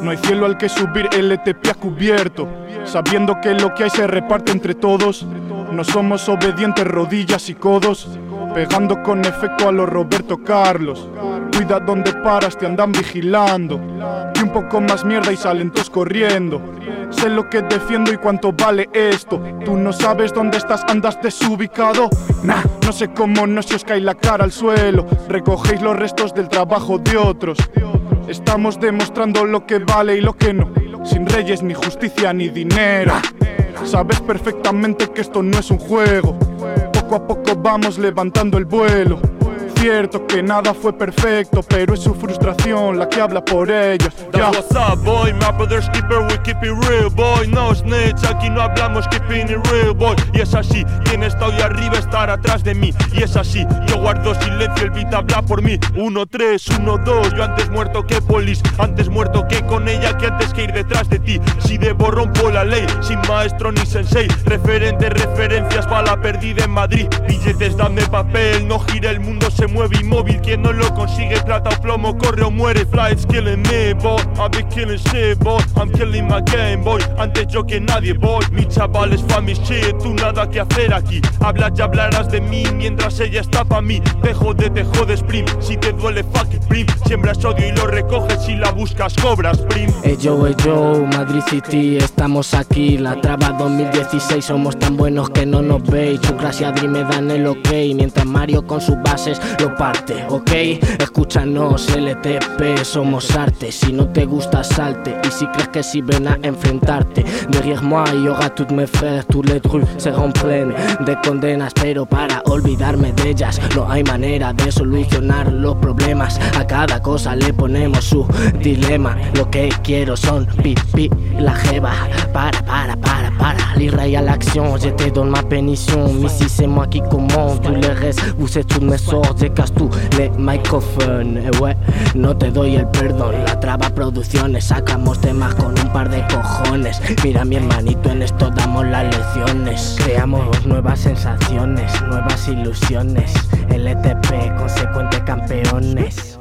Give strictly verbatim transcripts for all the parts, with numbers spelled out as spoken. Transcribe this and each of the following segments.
No hay cielo al que subir, L T P a cubierto, sabiendo que lo que hay se reparte entre todos. No somos obedientes, rodillas y codos, pegando con efecto a los Roberto Carlos. Cuida donde paras, te andan vigilando. Y un poco más mierda y salen todos corriendo. Sé lo que defiendo y cuánto vale esto. Tú no sabes dónde estás, andas desubicado. Nah, no sé cómo no se os cae la cara al suelo. Recogéis los restos del trabajo de otros. Estamos demostrando lo que vale y lo que no, sin reyes, ni justicia, ni dinero. Sabes perfectamente que esto no es un juego. Poco a poco vamos levantando el vuelo. Cierto que nada fue perfecto, pero es su frustración la que habla por ellos. That's what's up, boy, my brother's keeper, we keep it real, boy. No snitch, aquí no hablamos, keeping it real, boy. Y es así, quien está hoy arriba estará atrás de mí. Y es así, yo guardo silencio, el beat habla por mí. Uno, tres, uno, dos, yo antes muerto que polis. Antes muerto que con ella, que antes que ir detrás de ti. Si debo rompo la ley, sin maestro ni sensei. Referentes, referencias para la perdida en Madrid. Billetes, dame papel, no gira el mundo, se mueve inmóvil, quien no lo consigue, plata o plomo, corre o muere. Flights killing me, boy, I've been killing shit, boy, I'm killing my game, boy, antes yo que nadie, boy. Mi chaval es fa' mi shit, tú nada que hacer aquí. Hablas y hablarás de mí mientras ella está pa' mí. Te jode, te jodes, prim, si te duele, fuck it, prim. Siembras odio y lo recoges, si la buscas, cobras, prim. Hey yo, hey yo, Madrid City, estamos aquí. La traba dos mil dieciséis, somos tan buenos que no nos veis. Chucras y Adri me dan el ok, mientras Mario con sus bases lo parte, ok, escúchanos, L T P, somos arte. Si no te gusta, salte. Y si crees que si ven a enfrentarte, derrière moi y aura toutes mes frères. Tous les rues seront pleines de condenas, pero para olvidarme de ellas no hay manera de solucionar los problemas. A cada cosa le ponemos su dilema. Lo que quiero son pipi, la jeva. Para, para, para, para, l'irraya à l'action, je te donne ma pénition. Mais si c'est moi qui commande, tous les restes, vous êtes toutes mes sorts. Casse tú les microphones, eh, ouais, no te doy el perdón. La traba producciones, sacamos temas con un par de cojones. Mira mi hermanito, en esto damos las lecciones. Creamos nuevas sensaciones, nuevas ilusiones. L T P, consecuente campeones.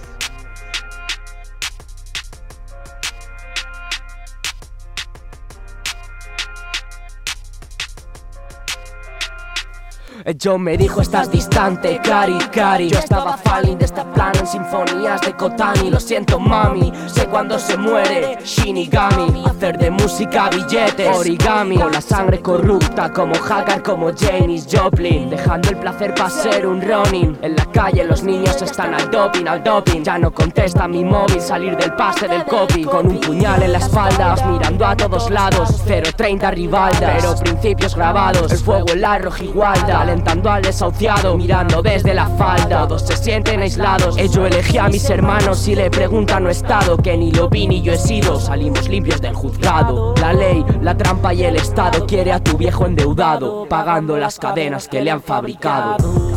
Yo me dijo estás distante, cari, cari. Yo estaba falling de esta plano en sinfonías de Kotani. Lo siento mami, sé cuando se muere Shinigami. Hacer de música billetes, origami. Con la sangre corrupta como Hagar, como Janis Joplin. Dejando el placer para ser un Ronin. En la calle los niños están al doping, al doping. Ya no contesta mi móvil, salir del pase del copy. Con un puñal en la espalda, mirando a todos lados. Cero treinta rivaldas, pero principios grabados. El fuego en la rojigualda, alentando al desahuciado, mirando desde la falda. Todos se sienten aislados. Yo elegí a mis hermanos y le preguntan no estado, que ni lo vi ni yo he sido. Salimos limpios del juzgado. La ley, la trampa y el estado quiere a tu viejo endeudado, pagando las cadenas que le han fabricado.